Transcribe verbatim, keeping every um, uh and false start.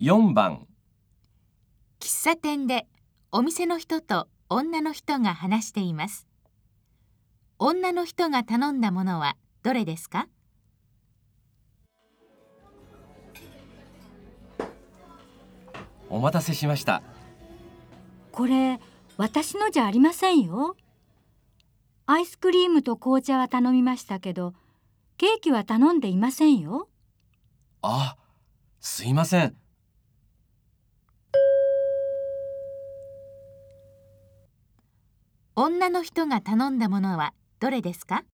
よんばん。 喫茶店でお店の人と女の人が話しています。女の人が頼んだものはどれですか？ お待たせしました。 これ、私のじゃありませんよ。アイスクリームと紅茶は頼みましたけど、ケーキは頼んでいませんよ。 あ、すいません。 女の人が頼んだものはどれですか？